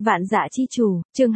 Vạn Dạ Chi Chủ, chương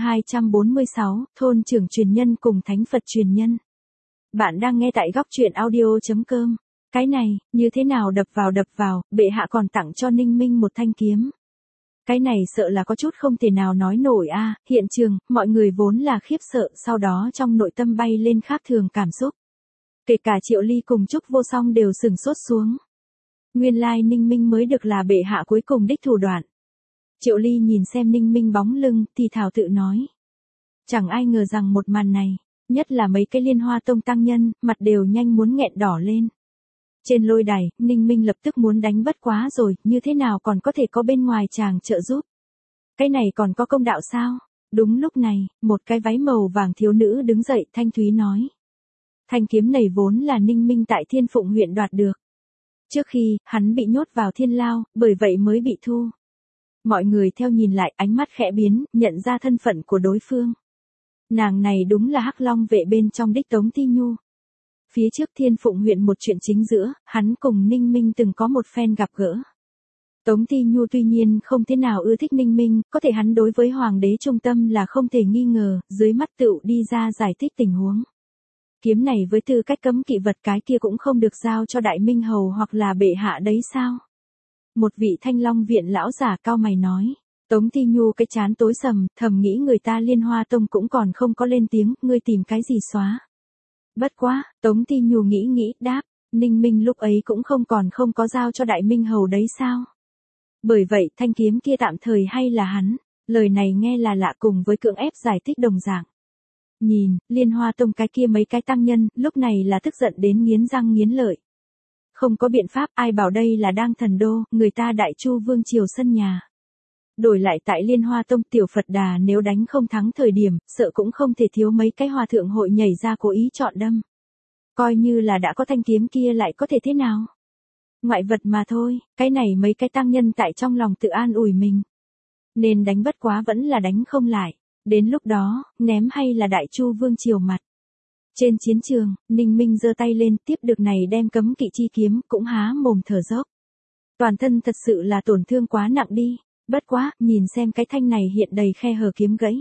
246, thôn trưởng truyền nhân cùng thánh Phật truyền nhân. Bạn đang nghe tại góc truyện audio.com. Cái này, như thế nào đập vào, bệ hạ còn tặng cho Ninh Minh một thanh kiếm. Cái này sợ là có chút không thể nào nói nổi a. Hiện trường, mọi người vốn là khiếp sợ, sau đó trong nội tâm bay lên khác thường cảm xúc. Kể cả Triệu Ly cùng Trúc Vô Song đều sửng sốt xuống. Nguyên lai Ninh Minh mới được là bệ hạ cuối cùng đích thủ đoạn. Triệu Ly nhìn xem Ninh Minh bóng lưng, thì thảo tự nói. Chẳng ai ngờ rằng một màn này, nhất là mấy cái Liên Hoa Tông tăng nhân, mặt đều nhanh muốn nghẹn đỏ lên. Trên lôi đài, Ninh Minh lập tức muốn đánh bất quá rồi, như thế nào còn có thể có bên ngoài chàng trợ giúp. Cái này còn có công đạo sao? Đúng lúc này, một cái váy màu vàng thiếu nữ đứng dậy thanh thúy nói. Thanh kiếm này vốn là Ninh Minh tại Thiên Phụng huyện đoạt được. Trước khi, hắn bị nhốt vào thiên lao, bởi vậy mới bị thu. Mọi người theo nhìn lại ánh mắt khẽ biến, nhận ra thân phận của đối phương. Nàng này đúng là Hắc Long vệ bên trong đích Tống Ti Nhu. Phía trước Thiên Phụng huyện một chuyện chính giữa, hắn cùng Ninh Minh từng có một phen gặp gỡ. Tống Ti Nhu tuy nhiên không thế nào ưa thích Ninh Minh, có thể hắn đối với Hoàng đế trung tâm là không thể nghi ngờ, dưới mắt tựu đi ra giải thích tình huống. Kiếm này với tư cách cấm kỵ vật cái kia cũng không được giao cho Đại Minh Hầu hoặc là bệ hạ đấy sao? Một vị Thanh Long viện lão giả cao mày nói. Tống Ti Nhu cái chán tối sầm, thầm nghĩ người ta Liên Hoa Tông cũng còn không có lên tiếng, ngươi tìm cái gì xóa. Bất quá, Tống Ti Nhu nghĩ đáp, Ninh Minh lúc ấy cũng không có giao cho Đại Minh Hầu đấy sao. Bởi vậy thanh kiếm kia tạm thời hay là hắn, lời này nghe là lạ cùng với cưỡng ép giải thích đồng dạng. Nhìn, Liên Hoa Tông cái kia mấy cái tăng nhân, lúc này là tức giận đến nghiến răng nghiến lợi. Không có biện pháp, ai bảo đây là đang thần đô, người ta Đại Chu Vương triều sân nhà. Đổi lại tại Liên Hoa Tông tiểu Phật Đà nếu đánh không thắng thời điểm, sợ cũng không thể thiếu mấy cái hòa thượng hội nhảy ra cố ý chọn đâm. Coi như là đã có thanh kiếm kia lại có thể thế nào? Ngoại vật mà thôi, cái này mấy cái tăng nhân tại trong lòng tự an ủi mình. Nên đánh bất quá vẫn là đánh không lại, đến lúc đó, ném hay là Đại Chu Vương triều mặt. Trên chiến trường, Ninh Minh giơ tay lên tiếp được này đem cấm kỵ chi kiếm, cũng há mồm thở dốc. Toàn thân thật sự là tổn thương quá nặng đi, bất quá, nhìn xem cái thanh này hiện đầy khe hở kiếm gãy.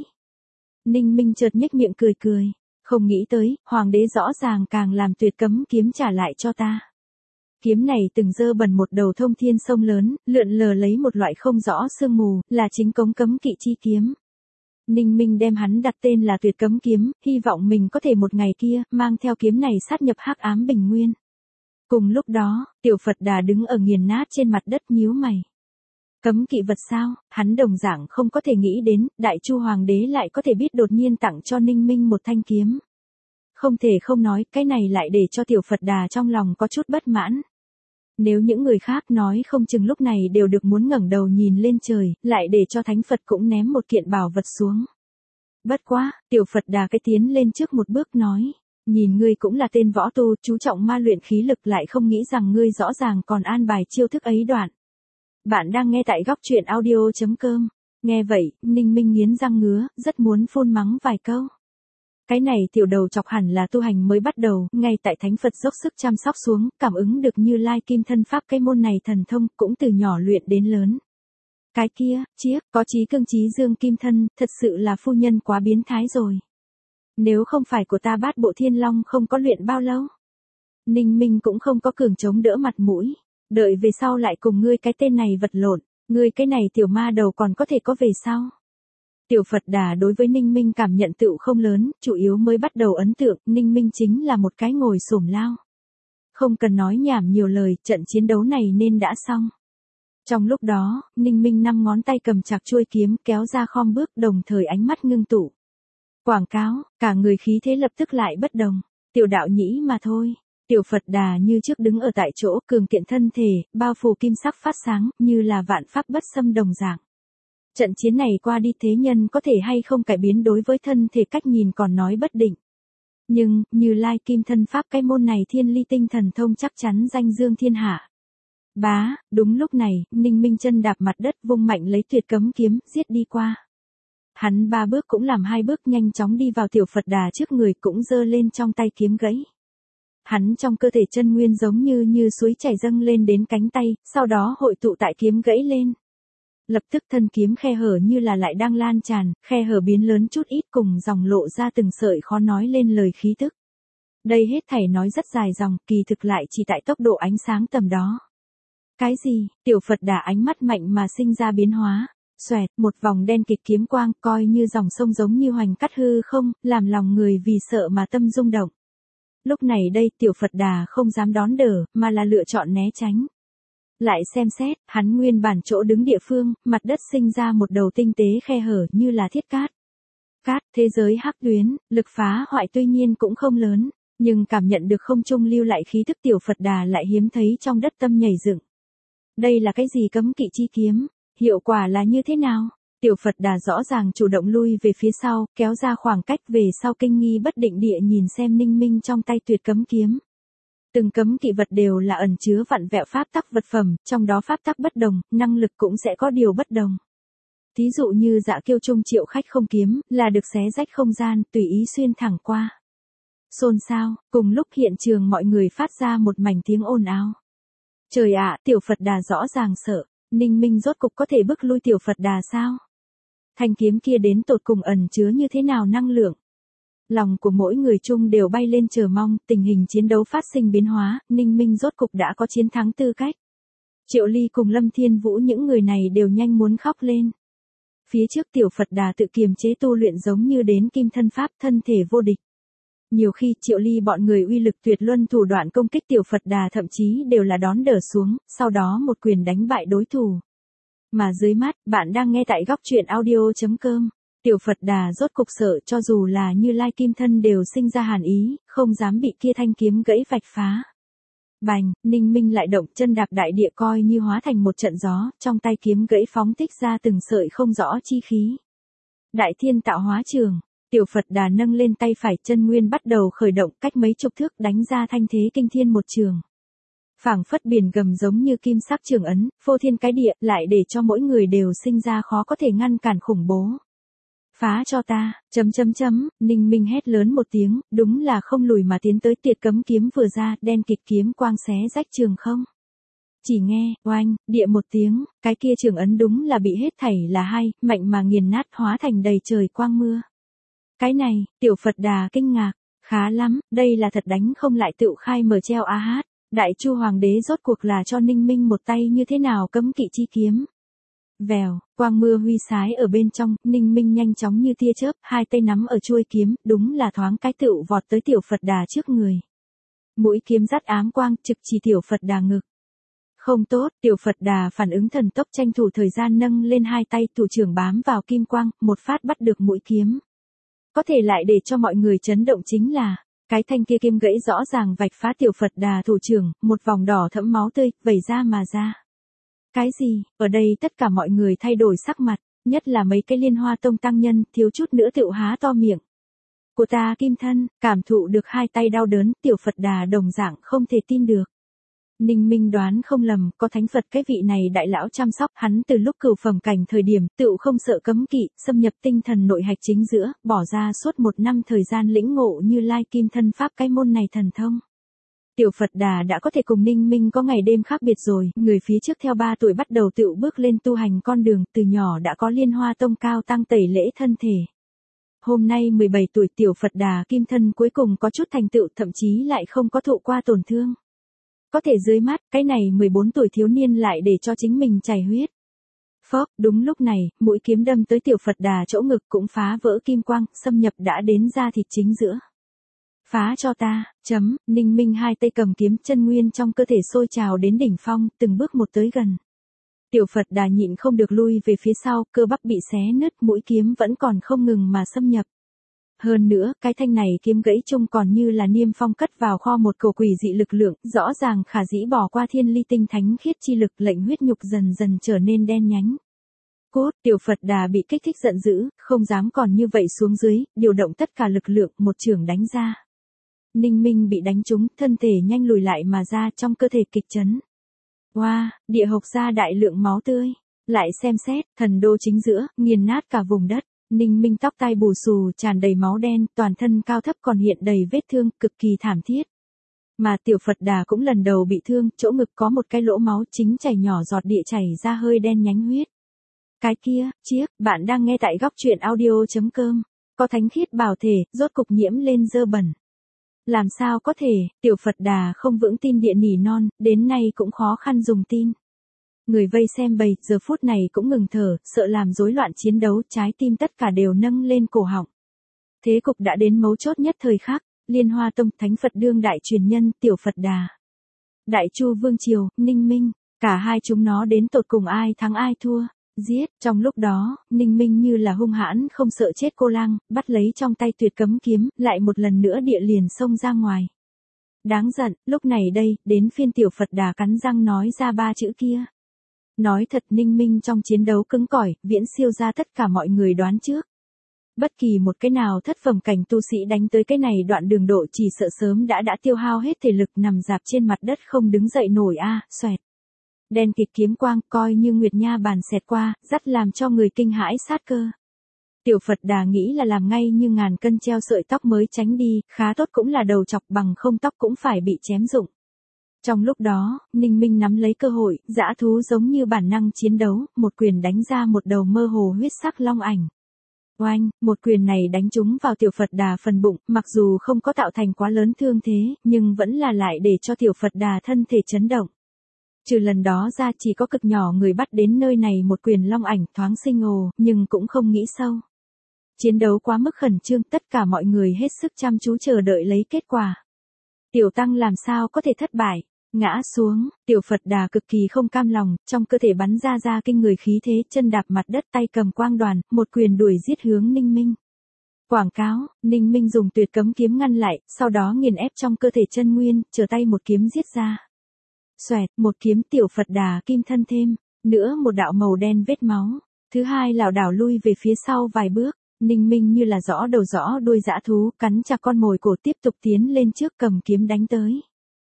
Ninh Minh chợt nhếch miệng cười, không nghĩ tới, Hoàng đế rõ ràng càng làm tuyệt cấm kiếm trả lại cho ta. Kiếm này từng dơ bẩn một đầu thông thiên sông lớn, lượn lờ lấy một loại không rõ sương mù, là chính cống cấm kỵ chi kiếm. Ninh Minh đem hắn đặt tên là tuyệt cấm kiếm, hy vọng mình có thể một ngày kia, mang theo kiếm này sát nhập hắc ám bình nguyên. Cùng lúc đó, tiểu Phật Đà đứng ở nghiền nát trên mặt đất nhíu mày. Cấm kỵ vật sao, hắn đồng dạng không có thể nghĩ đến, Đại Chu Hoàng đế lại có thể biết đột nhiên tặng cho Ninh Minh một thanh kiếm. Không thể không nói, cái này lại để cho tiểu Phật Đà trong lòng có chút bất mãn. Nếu những người khác nói không chừng lúc này đều được muốn ngẩng đầu nhìn lên trời, lại để cho Thánh Phật cũng ném một kiện bảo vật xuống. Bất quá, tiểu Phật Đà cái tiến lên trước một bước nói, nhìn ngươi cũng là tên võ tu, chú trọng ma luyện khí lực lại không nghĩ rằng ngươi rõ ràng còn an bài chiêu thức ấy đoạn. Bạn đang nghe tại góc truyện audio.com, nghe vậy, Ninh Minh nghiến răng ngứa, rất muốn phun mắng vài câu. Cái này tiểu đầu chọc hẳn là tu hành mới bắt đầu, ngay tại Thánh Phật dốc sức chăm sóc xuống, cảm ứng được Như Lai Kim Thân Pháp cái môn này thần thông, cũng từ nhỏ luyện đến lớn. Cái kia, chiếc, có chí cương chí dương kim thân, thật sự là phu nhân quá biến thái rồi. Nếu không phải của ta Bát Bộ Thiên Long không có luyện bao lâu. Ninh Minh cũng không có cường chống đỡ mặt mũi, đợi về sau lại cùng ngươi cái tên này vật lộn, ngươi cái này tiểu ma đầu còn có thể có về sau. Tiểu Phật Đà đối với Ninh Minh cảm nhận tựu không lớn, chủ yếu mới bắt đầu ấn tượng, Ninh Minh chính là một cái ngồi xổm lao. Không cần nói nhảm nhiều lời, trận chiến đấu này nên đã xong. Trong lúc đó, Ninh Minh 5 ngón tay cầm chặt chuôi kiếm, kéo ra khom bước, đồng thời ánh mắt ngưng tụ. Quảng cáo, cả người khí thế lập tức lại bất đồng, tiểu đạo nhĩ mà thôi. Tiểu Phật Đà như trước đứng ở tại chỗ, cường kiện thân thể, bao phủ kim sắc phát sáng, như là vạn pháp bất xâm đồng dạng. Trận chiến này qua đi thế nhân có thể hay không cải biến đối với thân thể cách nhìn còn nói bất định. Nhưng, Như Lai Kim Thân Pháp cái môn này thiên ly tinh thần thông chắc chắn danh dương thiên hạ. Bá, đúng lúc này, Ninh Minh chân đạp mặt đất vung mạnh lấy tuyệt cấm kiếm, giết đi qua. Hắn 3 bước cũng làm 2 bước nhanh chóng đi vào tiểu Phật Đà trước người cũng giơ lên trong tay kiếm gãy. Hắn trong cơ thể chân nguyên giống như suối chảy dâng lên đến cánh tay, sau đó hội tụ tại kiếm gãy lên. Lập tức thân kiếm khe hở như là lại đang lan tràn, khe hở biến lớn chút ít cùng dòng lộ ra từng sợi khó nói lên lời khí tức. Đây hết thảy nói rất dài dòng, kỳ thực lại chỉ tại tốc độ ánh sáng tầm đó. Cái gì? Tiểu Phật Đà ánh mắt mạnh mà sinh ra biến hóa. Xoẹt, một vòng đen kịt kiếm quang coi như dòng sông giống như hoành cắt hư không, làm lòng người vì sợ mà tâm rung động. Lúc này đây Tiểu Phật Đà không dám đón đỡ, mà là lựa chọn né tránh. Lại xem xét, hắn nguyên bản chỗ đứng địa phương, mặt đất sinh ra một đầu tinh tế khe hở như là thiết cát. Cát, thế giới hắc tuyến, lực phá hoại tuy nhiên cũng không lớn, nhưng cảm nhận được không trung lưu lại khí thức Tiểu Phật Đà lại hiếm thấy trong đất tâm nhảy dựng. Đây là cái gì cấm kỵ chi kiếm? Hiệu quả là như thế nào? Tiểu Phật Đà rõ ràng chủ động lui về phía sau, kéo ra khoảng cách về sau kinh nghi bất định địa nhìn xem Ninh Minh trong tay tuyệt cấm kiếm. Từng cấm kỵ vật đều là ẩn chứa vặn vẹo pháp tắc vật phẩm, trong đó pháp tắc bất đồng, năng lực cũng sẽ có điều bất đồng. Thí dụ như Dạ Kiêu Trung Triệu Khách không kiếm, là được xé rách không gian, tùy ý xuyên thẳng qua. Xôn xao, cùng lúc hiện trường mọi người phát ra một mảnh tiếng ồn ào. Trời ạ, Tiểu Phật Đà rõ ràng sợ, Ninh Minh rốt cục có thể bức lui Tiểu Phật Đà sao? Thanh kiếm kia đến tột cùng ẩn chứa như thế nào năng lượng? Lòng của mỗi người chung đều bay lên chờ mong, tình hình chiến đấu phát sinh biến hóa, Ninh Minh rốt cục đã có chiến thắng tư cách. Triệu Ly cùng Lâm Thiên Vũ những người này đều nhanh muốn khóc lên. Phía trước Tiểu Phật Đà tự kiềm chế tu luyện giống như đến kim thân pháp thân thể vô địch. Nhiều khi Triệu Ly bọn người uy lực tuyệt luân thủ đoạn công kích Tiểu Phật Đà thậm chí đều là đón đỡ xuống, sau đó một quyền đánh bại đối thủ. Mà dưới mắt, bạn đang nghe tại góc truyện audio.com. Tiểu Phật Đà rốt cục sợ cho dù là Như Lai kim thân đều sinh ra hàn ý, không dám bị kia thanh kiếm gãy vạch phá. Bành, Ninh Minh lại động chân đạp đại địa coi như hóa thành một trận gió, trong tay kiếm gãy phóng thích ra từng sợi không rõ chi khí. Đại thiên tạo hóa trường, Tiểu Phật Đà nâng lên tay phải chân nguyên bắt đầu khởi động cách mấy chục thước đánh ra thanh thế kinh thiên một trường. Phảng phất biển gầm giống như kim sắc trường ấn, phô thiên cái địa lại để cho mỗi người đều sinh ra khó có thể ngăn cản khủng bố. Phá cho ta, Ninh Minh hét lớn một tiếng, đúng là không lùi mà tiến tới tuyệt cấm kiếm vừa ra, đen kịt kiếm quang xé rách trường không. Chỉ nghe, oanh, địa một tiếng, cái kia trường ấn đúng là bị hết thảy là hay, mạnh mà nghiền nát hóa thành đầy trời quang mưa. Cái này, Tiểu Phật Đà kinh ngạc, khá lắm, đây là thật đánh không lại tựu khai mở treo a hát, Đại Chu Hoàng đế rốt cuộc là cho Ninh Minh một tay như thế nào cấm kỵ chi kiếm. Vèo, quang mưa huy sái ở bên trong, Ninh Minh nhanh chóng như tia chớp, hai tay nắm ở chuôi kiếm, đúng là thoáng cái tựu vọt tới Tiểu Phật Đà trước người. Mũi kiếm dắt ám quang, trực chỉ Tiểu Phật Đà ngực. Không tốt, Tiểu Phật Đà phản ứng thần tốc tranh thủ thời gian nâng lên hai tay thủ trưởng bám vào kim quang, một phát bắt được mũi kiếm. Có thể lại để cho mọi người chấn động chính là, cái thanh kia kiếm gãy rõ ràng vạch phá Tiểu Phật Đà thủ trưởng, một vòng đỏ thẫm máu tươi, vẩy ra mà ra. Cái gì? Ở đây tất cả mọi người thay đổi sắc mặt, nhất là mấy cái Liên Hoa Tông tăng nhân, thiếu chút nữa tựu há to miệng. Của ta kim thân, cảm thụ được hai tay đau đớn, Tiểu Phật Đà đồng dạng không thể tin được. Ninh Minh đoán không lầm, có thánh Phật cái vị này đại lão chăm sóc hắn từ lúc cửu phẩm cảnh thời điểm, tựu không sợ cấm kỵ, xâm nhập tinh thần nội hạch chính giữa, bỏ ra suốt 1 năm thời gian lĩnh ngộ Như Lai kim thân pháp cái môn này thần thông. Tiểu Phật Đà đã có thể cùng Ninh Minh có ngày đêm khác biệt rồi, người phía trước theo 3 tuổi bắt đầu tựu bước lên tu hành con đường, từ nhỏ đã có Liên Hoa Tông cao tăng tẩy lễ thân thể. Hôm nay 17 tuổi Tiểu Phật Đà kim thân cuối cùng có chút thành tựu, thậm chí lại không có thụ qua tổn thương. Có thể dưới mắt, cái này 14 tuổi thiếu niên lại để cho chính mình chảy huyết. Phốc, đúng lúc này, mũi kiếm đâm tới Tiểu Phật Đà chỗ ngực cũng phá vỡ kim quang, xâm nhập đã đến da thịt chính giữa. Phá cho ta, Ninh Minh hai tay cầm kiếm, chân nguyên trong cơ thể sôi trào đến đỉnh phong, từng bước một tới gần. Tiểu Phật Đà nhịn không được lui về phía sau, cơ bắp bị xé nứt, mũi kiếm vẫn còn không ngừng mà xâm nhập. Hơn nữa, cái thanh này kiếm gãy chung còn như là niêm phong cất vào kho một cổ quỷ dị lực lượng, rõ ràng khả dĩ bỏ qua thiên ly tinh thánh khiết chi lực, lệnh huyết nhục dần dần trở nên đen nhánh. Cốt, Tiểu Phật Đà bị kích thích giận dữ, không dám còn như vậy xuống dưới, điều động tất cả lực lượng, một chưởng đánh ra. Ninh Minh bị đánh trúng, thân thể nhanh lùi lại mà ra, trong cơ thể kịch chấn. Wow, địa hộc ra đại lượng máu tươi. Lại xem xét, thần đô chính giữa, nghiền nát cả vùng đất. Ninh Minh tóc tai bù xù, tràn đầy máu đen, toàn thân cao thấp còn hiện đầy vết thương, cực kỳ thảm thiết. Mà Tiểu Phật Đà cũng lần đầu bị thương, chỗ ngực có một cái lỗ máu chính chảy nhỏ giọt địa chảy ra hơi đen nhánh huyết. Cái kia, chiếc, bạn đang nghe tại góc truyện audio.com. Có thánh khiết bảo thể, rốt cục nhiễm lên dơ bẩn. Làm sao có thể, tiểu Phật Đà không vững tin địa nỉ non, đến nay cũng khó khăn dùng tin. Người vây xem bầy, giờ phút này cũng ngừng thở, sợ làm rối loạn chiến đấu, trái tim tất cả đều nâng lên cổ họng. Thế cục đã đến mấu chốt nhất thời khắc, Liên Hoa Tông, Thánh Phật đương đại truyền nhân, tiểu Phật Đà. Đại Chu Vương Triều, Ninh Minh, cả hai chúng nó đến tột cùng ai thắng ai thua. Giết, trong lúc đó, Ninh Minh như là hung hãn không sợ chết cô lang, bắt lấy trong tay tuyệt cấm kiếm, lại một lần nữa địa liền xông ra ngoài. Đáng giận, lúc này đây, đến phiên tiểu Phật Đà cắn răng nói ra ba chữ kia. Nói thật, Ninh Minh trong chiến đấu cứng cỏi, viễn siêu ra tất cả mọi người đoán trước. Bất kỳ một cái nào thất phẩm cảnh tu sĩ đánh tới cái này đoạn đường độ chỉ sợ sớm đã tiêu hao hết thể lực nằm dạp trên mặt đất không đứng dậy nổi xoẹt. Đen kịt kiếm quang coi như nguyệt nha bàn xẹt qua, dắt làm cho người kinh hãi sát cơ. Tiểu Phật Đà nghĩ là làm ngay như ngàn cân treo sợi tóc mới tránh đi, khá tốt cũng là đầu chọc bằng không tóc cũng phải bị chém rụng. Trong lúc đó, Ninh Minh nắm lấy cơ hội, dã thú giống như bản năng chiến đấu, một quyền đánh ra một đầu mơ hồ huyết sắc long ảnh. Oanh, một quyền này đánh trúng vào tiểu Phật Đà phần bụng, mặc dù không có tạo thành quá lớn thương thế, nhưng vẫn là lại để cho tiểu Phật Đà thân thể chấn động. Trừ lần đó ra chỉ có cực nhỏ người bắt đến nơi này một quyền long ảnh thoáng sinh ồ, nhưng cũng không nghĩ sâu. Chiến đấu quá mức khẩn trương, tất cả mọi người hết sức chăm chú chờ đợi lấy kết quả. Tiểu Tăng làm sao có thể thất bại, ngã xuống, tiểu Phật Đà cực kỳ không cam lòng, trong cơ thể bắn ra kinh người khí thế, chân đạp mặt đất tay cầm quang đoàn, một quyền đuổi giết hướng Ninh Minh. Quảng cáo, Ninh Minh dùng tuyệt cấm kiếm ngăn lại, sau đó nghiền ép trong cơ thể chân nguyên, trở tay một kiếm giết ra. Xoẹt, một kiếm tiểu Phật Đà kim thân thêm, nữa một đạo màu đen vết máu. Thứ hai lảo đảo lui về phía sau vài bước, Ninh Minh như là rõ đầu rõ đuôi dã thú, cắn chặt con mồi cổ tiếp tục tiến lên trước cầm kiếm đánh tới.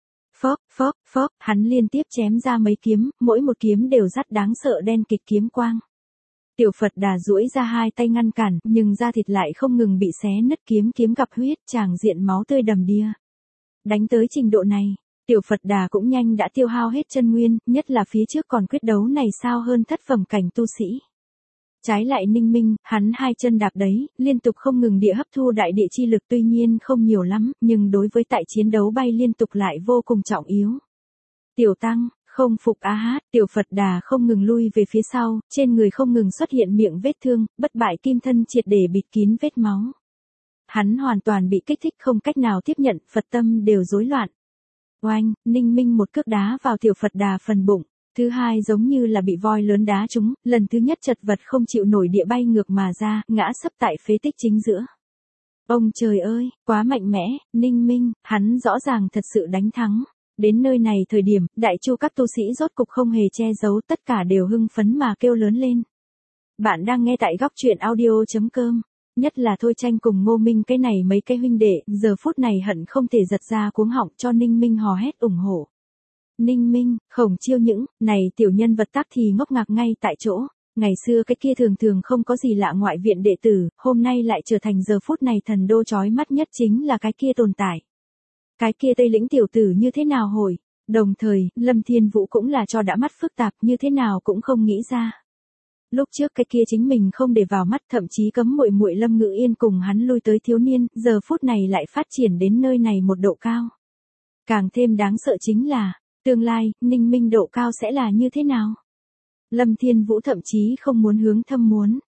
Phốc, hắn liên tiếp chém ra mấy kiếm, mỗi một kiếm đều dắt đáng sợ đen kịch kiếm quang. Tiểu Phật Đà duỗi ra hai tay ngăn cản, nhưng da thịt lại không ngừng bị xé nứt, kiếm gặp huyết, tràng diện máu tươi đầm đìa. Đánh tới trình độ này, tiểu Phật Đà cũng nhanh đã tiêu hao hết chân nguyên, nhất là phía trước còn quyết đấu này sao hơn thất phẩm cảnh tu sĩ. Trái lại Ninh Minh, hắn hai chân đạp đấy, liên tục không ngừng địa hấp thu đại địa chi lực tuy nhiên không nhiều lắm, nhưng đối với tại chiến đấu bay liên tục lại vô cùng trọng yếu. Tiểu Tăng, không phục hát, tiểu Phật Đà không ngừng lui về phía sau, trên người không ngừng xuất hiện miệng vết thương, bất bại kim thân triệt để bịt kín vết máu. Hắn hoàn toàn bị kích thích không cách nào tiếp nhận, Phật tâm đều rối loạn. Oanh, Ninh Minh một cước đá vào tiểu Phật Đà phần bụng. Thứ hai giống như là bị voi lớn đá trúng, lần thứ nhất chật vật không chịu nổi địa bay ngược mà ra, ngã sấp tại phế tích chính giữa. Ông trời ơi, quá mạnh mẽ, Ninh Minh, hắn rõ ràng thật sự đánh thắng. Đến nơi này thời điểm, đại chu các tu sĩ rốt cục không hề che giấu, tất cả đều hưng phấn mà kêu lớn lên. Bạn đang nghe tại góc truyện audio.com. Nhất là Thôi Tranh cùng Ngô Minh cái này mấy cái huynh đệ, giờ phút này hận không thể giật ra cuống họng cho Ninh Minh hò hét ủng hộ. Ninh Minh, Khổng Chiêu những, này tiểu nhân vật tác thì ngốc ngạc ngay tại chỗ. Ngày xưa cái kia thường không có gì lạ ngoại viện đệ tử, hôm nay lại trở thành giờ phút này thần đô chói mắt nhất chính là cái kia tồn tại. Cái kia Tây Lĩnh tiểu tử như thế nào hồi? Đồng thời, Lâm Thiên Vũ cũng là cho đã mắt phức tạp như thế nào cũng không nghĩ ra. Lúc trước cái kia chính mình không để vào mắt, thậm chí cấm muội Lâm Ngữ Yên cùng hắn lui tới thiếu niên, giờ phút này lại phát triển đến nơi này một độ cao. Càng thêm đáng sợ chính là, tương lai, Ninh Minh độ cao sẽ là như thế nào? Lâm Thiên Vũ thậm chí không muốn hướng thâm muốn.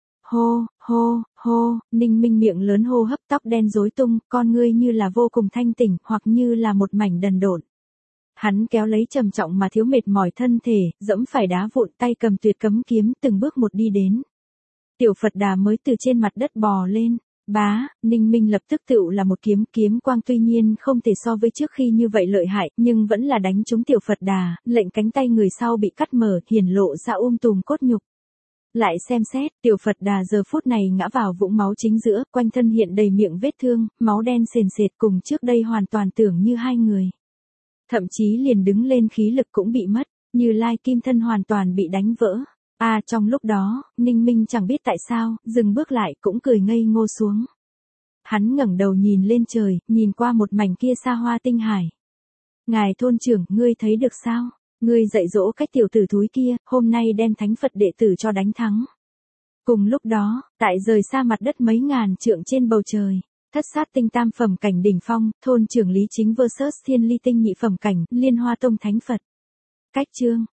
Hô, Ninh Minh miệng lớn hô hấp, tóc đen rối tung, con ngươi như là vô cùng thanh tỉnh, hoặc như là một mảnh đần độn. Hắn kéo lấy trầm trọng mà thiếu mệt mỏi thân thể, dẫm phải đá vụn, tay cầm tuyệt cấm kiếm, từng bước một đi đến. Tiểu Phật Đà mới từ trên mặt đất bò lên. Bá, Ninh Minh lập tức tựu là một kiếm quang tuy nhiên không thể so với trước khi như vậy lợi hại, nhưng vẫn là đánh trúng tiểu Phật Đà, lệnh cánh tay người sau bị cắt mở, hiển lộ ra tùm cốt nhục. Lại xem xét, tiểu Phật Đà giờ phút này ngã vào vũng máu chính giữa, quanh thân hiện đầy miệng vết thương, máu đen sền sệt cùng trước đây hoàn toàn tưởng như hai người. Thậm chí liền đứng lên khí lực cũng bị mất, Như Lai kim thân hoàn toàn bị đánh vỡ. Trong lúc đó, Ninh Minh chẳng biết tại sao, dừng bước lại cũng cười ngây ngô xuống. Hắn ngẩng đầu nhìn lên trời, nhìn qua một mảnh kia xa hoa tinh hải. Ngài thôn trưởng, ngươi thấy được sao? Ngươi dạy dỗ cách tiểu tử thúi kia, hôm nay đem thánh Phật đệ tử cho đánh thắng. Cùng lúc đó, tại rời xa mặt đất mấy ngàn trượng trên bầu trời, thất sát tinh tam phẩm cảnh đỉnh phong, thôn trưởng Lý Chính vs Thiên Ly tinh nhị phẩm cảnh, Liên Hoa Tông Thánh Phật. Cách chương